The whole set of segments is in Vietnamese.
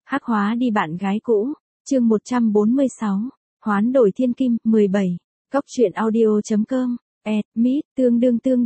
Hắc hóa đi bạn gái cũ, chương 146, hoán đổi thiên kim, 17, Cóc truyện audio.com, admit, tương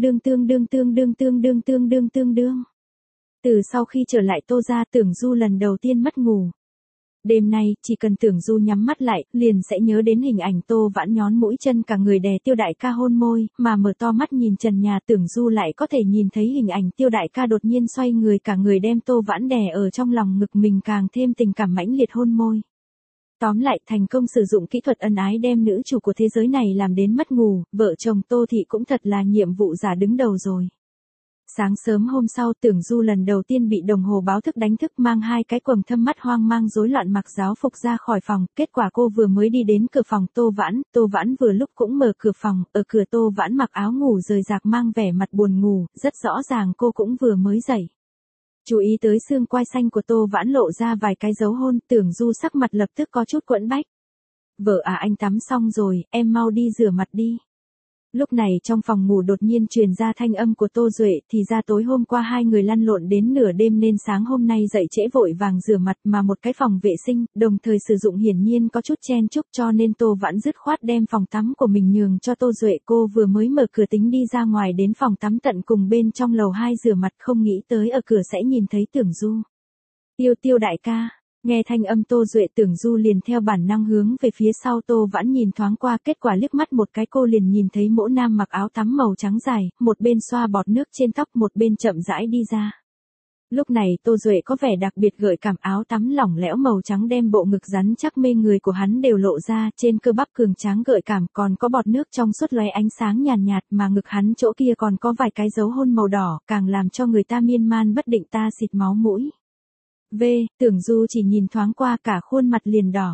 đương. Từ sau khi trở lại Tô gia, Tưởng Du lần đầu tiên mất ngủ. Đêm nay, chỉ cần Tưởng Du nhắm mắt lại, liền sẽ nhớ đến hình ảnh Tô Vãn nhón mũi chân cả người đè Tiêu đại ca hôn môi, mà mở to mắt nhìn trần nhà, Tưởng Du lại có thể nhìn thấy hình ảnh Tiêu đại ca đột nhiên xoay người cả người đem Tô Vãn đè ở trong lòng ngực mình, càng thêm tình cảm mãnh liệt hôn môi. Tóm lại, thành công sử dụng kỹ thuật ân ái đem nữ chủ của thế giới này làm đến mất ngủ, vợ chồng Tô Thị cũng thật là nhiệm vụ giả đứng đầu rồi. Sáng sớm hôm sau, Tưởng Du lần đầu tiên bị đồng hồ báo thức đánh thức, mang hai cái quầng thâm mắt hoang mang rối loạn mặc giáo phục ra khỏi phòng. Kết quả cô vừa mới đi đến cửa phòng Tô Vãn vừa lúc cũng mở cửa phòng, ở cửa Tô Vãn mặc áo ngủ rời rạc mang vẻ mặt buồn ngủ, rất rõ ràng cô cũng vừa mới dậy. Chú ý tới xương quai xanh của Tô Vãn lộ ra vài cái dấu hôn, Tưởng Du sắc mặt lập tức có chút quẫn bách. Vợ à, anh tắm xong rồi, em mau đi rửa mặt đi. Lúc này trong phòng ngủ đột nhiên truyền ra thanh âm của Tô Duệ, thì ra tối hôm qua hai người lăn lộn đến nửa đêm nên sáng hôm nay dậy trễ vội vàng rửa mặt, mà một cái phòng vệ sinh, đồng thời sử dụng hiển nhiên có chút chen chúc, cho nên Tô Vãn dứt khoát đem phòng tắm của mình nhường cho Tô Duệ. Cô vừa mới mở cửa tính đi ra ngoài đến phòng tắm tận cùng bên trong lầu 2 rửa mặt, không nghĩ tới ở cửa sẽ nhìn thấy Tưởng Du. Tiêu đại ca. Nghe thanh âm Tô Duệ, Tưởng Du liền theo bản năng hướng về phía sau. Tô Vãn nhìn thoáng qua, kết quả liếc mắt một cái cô liền nhìn thấy mỗ nam mặc áo tắm màu trắng dài, một bên xoa bọt nước trên tóc một bên chậm rãi đi ra. Lúc này Tô Duệ có vẻ đặc biệt gợi cảm, áo tắm lỏng lẽo màu trắng đem bộ ngực rắn chắc mê người của hắn đều lộ ra, trên cơ bắp cường tráng gợi cảm còn có bọt nước trong suốt lóe ánh sáng nhàn nhạt, mà ngực hắn chỗ kia còn có vài cái dấu hôn màu đỏ, càng làm cho người ta miên man bất định, ta xịt máu mũi. Tưởng Du chỉ nhìn thoáng qua cả khuôn mặt liền đỏ.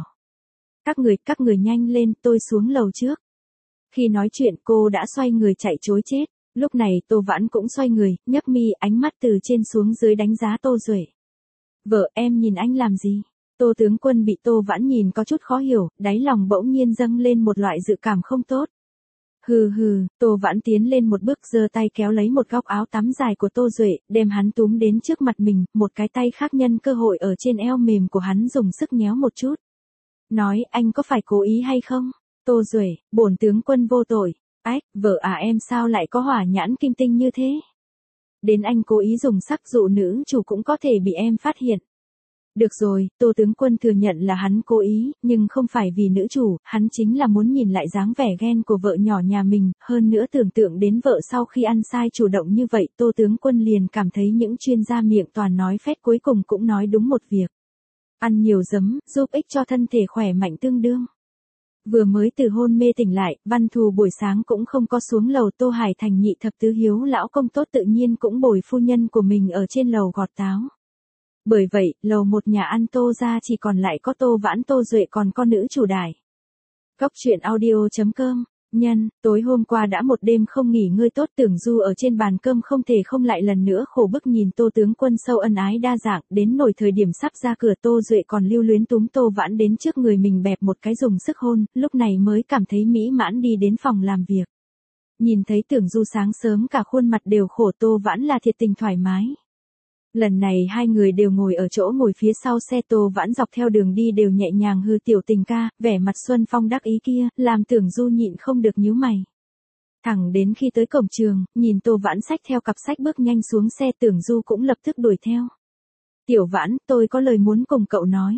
Các người nhanh lên, tôi xuống lầu trước. Khi nói chuyện cô đã xoay người chạy trối chết. Lúc này Tô Vãn cũng xoay người, nhấc mi, ánh mắt từ trên xuống dưới đánh giá Tô Duệ. Vợ, em nhìn anh làm gì? Tô tướng quân bị Tô Vãn nhìn có chút khó hiểu, đáy lòng bỗng nhiên dâng lên một loại dự cảm không tốt. Hừ, Tô Vãn tiến lên một bước, giơ tay kéo lấy một góc áo tắm dài của Tô Duệ, đem hắn túm đến trước mặt mình, một cái tay khác nhân cơ hội ở trên eo mềm của hắn dùng sức nhéo một chút. Nói, anh có phải cố ý hay không? Tô Duệ, bổn tướng quân vô tội. Ách, vợ à, em sao lại có hỏa nhãn kim tinh như thế? Đến anh cố ý dùng sắc dụ nữ chủ cũng có thể bị em phát hiện. Được rồi, Tô tướng quân thừa nhận là hắn cố ý, nhưng không phải vì nữ chủ, hắn chính là muốn nhìn lại dáng vẻ ghen của vợ nhỏ nhà mình, hơn nữa tưởng tượng đến vợ sau khi ăn sai chủ động như vậy, Tô tướng quân liền cảm thấy những chuyên gia miệng toàn nói phét cuối cùng cũng nói đúng một việc. Ăn nhiều giấm, giúp ích cho thân thể khỏe mạnh tương đương. Vừa mới từ hôn mê tỉnh lại, Văn Thù buổi sáng cũng không có xuống lầu, Tô Hải Thành nhị thập tứ hiếu lão công tốt tự nhiên cũng bồi phu nhân của mình ở trên lầu gọt táo. Bởi vậy, lầu một nhà ăn Tô gia chỉ còn lại có Tô Vãn, Tô Duệ còn có nữ chủ đài. Cóc truyện audio.com, nhân, tối hôm qua đã một đêm không nghỉ ngơi tốt, Tưởng Du ở trên bàn cơm không thể không lại lần nữa khổ bức nhìn Tô tướng quân sâu ân ái đa dạng, đến nổi thời điểm sắp ra cửa Tô Duệ còn lưu luyến túm Tô Vãn đến trước người mình bẹp một cái dùng sức hôn, lúc này mới cảm thấy mỹ mãn đi đến phòng làm việc. Nhìn thấy Tưởng Du sáng sớm cả khuôn mặt đều khổ, Tô Vãn là thiệt tình thoải mái. Lần này hai người đều ngồi ở chỗ ngồi phía sau xe, Tô Vãn dọc theo đường đi đều nhẹ nhàng hư tiểu tình ca, vẻ mặt xuân phong đắc ý kia, làm Tưởng Du nhịn không được nhíu mày. Thẳng đến khi tới cổng trường, nhìn Tô Vãn xách theo cặp sách bước nhanh xuống xe, Tưởng Du cũng lập tức đuổi theo. Tiểu Vãn, tôi có lời muốn cùng cậu nói.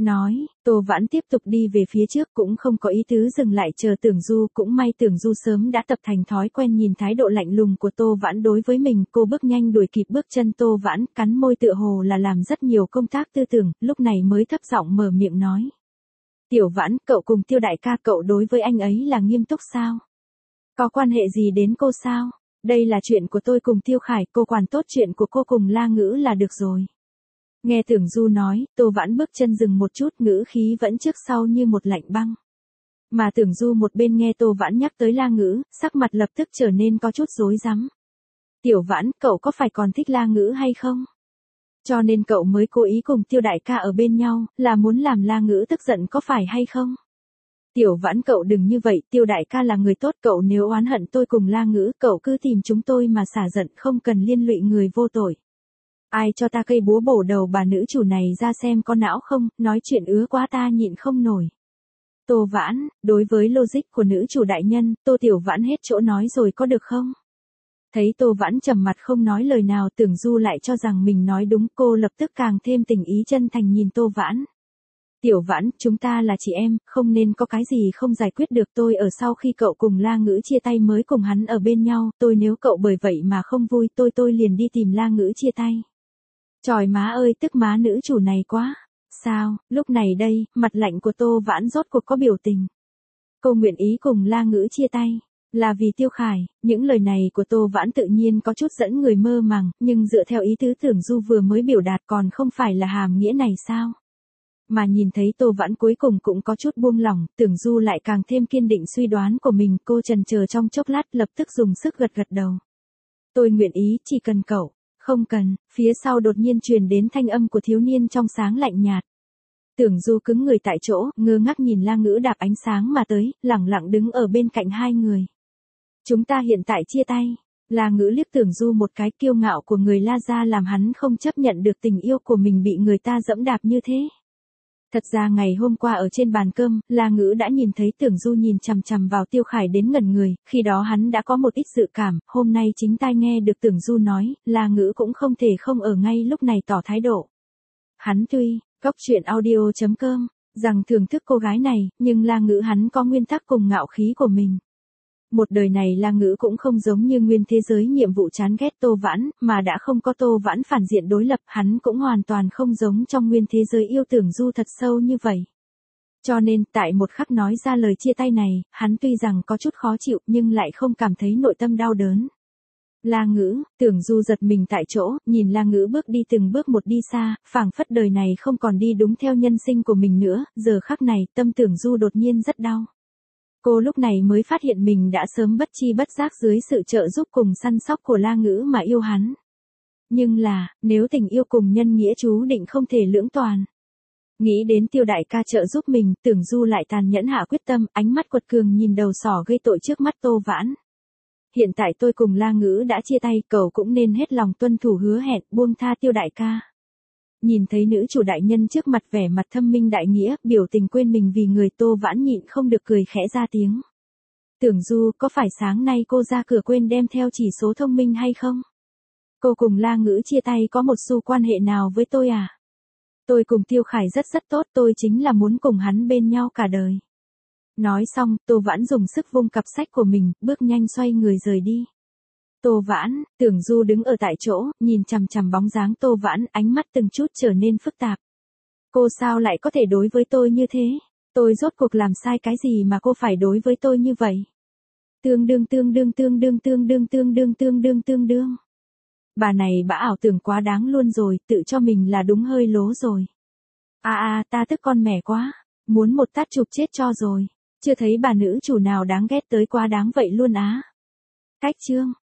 Tô Vãn tiếp tục đi về phía trước cũng không có ý tứ dừng lại chờ Tưởng Du, cũng may Tưởng Du sớm đã tập thành thói quen nhìn thái độ lạnh lùng của Tô Vãn đối với mình, cô bước nhanh đuổi kịp bước chân Tô Vãn, cắn môi tựa hồ là làm rất nhiều công tác tư tưởng, lúc này mới thấp giọng mở miệng nói. Tiểu Vãn, cậu cùng Tiêu đại ca cậu đối với anh ấy là nghiêm túc sao? Có quan hệ gì đến cô sao? Đây là chuyện của tôi cùng Tiêu Khải, cô quản tốt chuyện của cô cùng La Ngữ là được rồi. Nghe Tưởng Du nói, Tô Vãn bước chân dừng một chút, ngữ khí vẫn trước sau như một lạnh băng. Mà Tưởng Du một bên nghe Tô Vãn nhắc tới La Ngữ, sắc mặt lập tức trở nên có chút rối rắm. Tiểu Vãn, cậu có phải còn thích La Ngữ hay không? Cho nên cậu mới cố ý cùng Tiêu đại ca ở bên nhau, là muốn làm La Ngữ tức giận có phải hay không? Tiểu Vãn, cậu đừng như vậy, Tiêu đại ca là người tốt, cậu nếu oán hận tôi cùng La Ngữ, cậu cứ tìm chúng tôi mà xả giận, không cần liên lụy người vô tội. Ai cho ta cây búa bổ đầu bà nữ chủ này ra xem có não không, nói chuyện ứa quá ta nhịn không nổi. Tô Vãn, đối với logic của nữ chủ đại nhân, Tô Tiểu Vãn hết chỗ nói rồi có được không? Thấy Tô Vãn trầm mặt không nói lời nào, Tưởng Du lại cho rằng mình nói đúng, cô lập tức càng thêm tình ý chân thành nhìn Tô Vãn. Tiểu Vãn, chúng ta là chị em, không nên có cái gì không giải quyết được. Tôi ở sau khi cậu cùng La Ngữ chia tay mới cùng hắn ở bên nhau, tôi nếu cậu bởi vậy mà không vui tôi liền đi tìm La Ngữ chia tay. Trời má ơi, tức má nữ chủ này quá. Sao, lúc này đây, mặt lạnh của Tô Vãn rốt cuộc có biểu tình. Cô nguyện ý cùng La Ngữ chia tay. Là vì Tiêu Khải, những lời này của Tô Vãn tự nhiên có chút dẫn người mơ màng, nhưng dựa theo ý tứ Tưởng Du vừa mới biểu đạt còn không phải là hàm nghĩa này sao? Mà nhìn thấy Tô Vãn cuối cùng cũng có chút buông lỏng, Tưởng Du lại càng thêm kiên định suy đoán của mình, cô chần chờ trong chốc lát lập tức dùng sức gật gật đầu. Tôi nguyện ý, chỉ cần cậu, không cần, phía sau đột nhiên truyền đến thanh âm của thiếu niên trong sáng lạnh nhạt. Tưởng Du cứng người tại chỗ, ngơ ngác nhìn La Ngữ đạp ánh sáng mà tới, lẳng lặng đứng ở bên cạnh hai người. Chúng ta hiện tại chia tay. La Ngữ liếc Tưởng Du một cái, kiêu ngạo của người La gia làm hắn không chấp nhận được tình yêu của mình bị người ta dẫm đạp như thế. Thật ra ngày hôm qua ở trên bàn cơm, La Ngữ đã nhìn thấy Tưởng Du nhìn chằm chằm vào Tiêu Khải đến ngẩn người, khi đó hắn đã có một ít dự cảm, hôm nay chính tai nghe được Tưởng Du nói, La Ngữ cũng không thể không ở ngay lúc này tỏ thái độ. Hắn tuy, góc truyện audio.com, rằng thưởng thức cô gái này, nhưng La Ngữ hắn có nguyên tắc cùng ngạo khí của mình. Một đời này La Ngữ cũng không giống như nguyên thế giới nhiệm vụ chán ghét Tô Vãn, mà đã không có Tô Vãn phản diện đối lập, hắn cũng hoàn toàn không giống trong nguyên thế giới yêu Tưởng Du thật sâu như vậy. Cho nên, tại một khắc nói ra lời chia tay này, hắn tuy rằng có chút khó chịu nhưng lại không cảm thấy nội tâm đau đớn. La Ngữ, Tưởng Du giật mình tại chỗ, nhìn La Ngữ bước đi từng bước một đi xa, phảng phất đời này không còn đi đúng theo nhân sinh của mình nữa, giờ khắc này tâm Tưởng Du đột nhiên rất đau. Cô lúc này mới phát hiện mình đã sớm bất chi bất giác dưới sự trợ giúp cùng săn sóc của La Ngữ mà yêu hắn. Nhưng là, nếu tình yêu cùng nhân nghĩa chú định không thể lưỡng toàn. Nghĩ đến Tiêu đại ca trợ giúp mình, Tưởng Du lại tàn nhẫn hạ quyết tâm, ánh mắt quật cường nhìn đầu sỏ gây tội trước mắt Tô Vãn. Hiện tại tôi cùng La Ngữ đã chia tay, cậu cũng nên hết lòng tuân thủ hứa hẹn, buông tha Tiêu đại ca. Nhìn thấy nữ chủ đại nhân trước mặt vẻ mặt thâm minh đại nghĩa, biểu tình quên mình vì người, Tô Vãn nhịn không được cười khẽ ra tiếng. Tưởng Du, có phải sáng nay cô ra cửa quên đem theo chỉ số thông minh hay không? Cô cùng La Ngữ chia tay có một xu quan hệ nào với tôi à? Tôi cùng Tiêu Khải rất tốt, tôi chính là muốn cùng hắn bên nhau cả đời. Nói xong, Tô Vãn dùng sức vung cặp sách của mình, bước nhanh xoay người rời đi. Tô Vãn, Tưởng Du đứng ở tại chỗ, nhìn chằm chằm bóng dáng Tô Vãn, ánh mắt từng chút trở nên phức tạp. Cô sao lại có thể đối với tôi như thế? Tôi rốt cuộc làm sai cái gì mà cô phải đối với tôi như vậy? Tương đương. Bà này bã ảo tưởng quá đáng luôn rồi, tự cho mình là đúng hơi lố rồi. Ta tức con mẻ quá, muốn một tát chụp chết cho rồi. Chưa thấy bà nữ chủ nào đáng ghét tới quá đáng vậy luôn á. Cách chương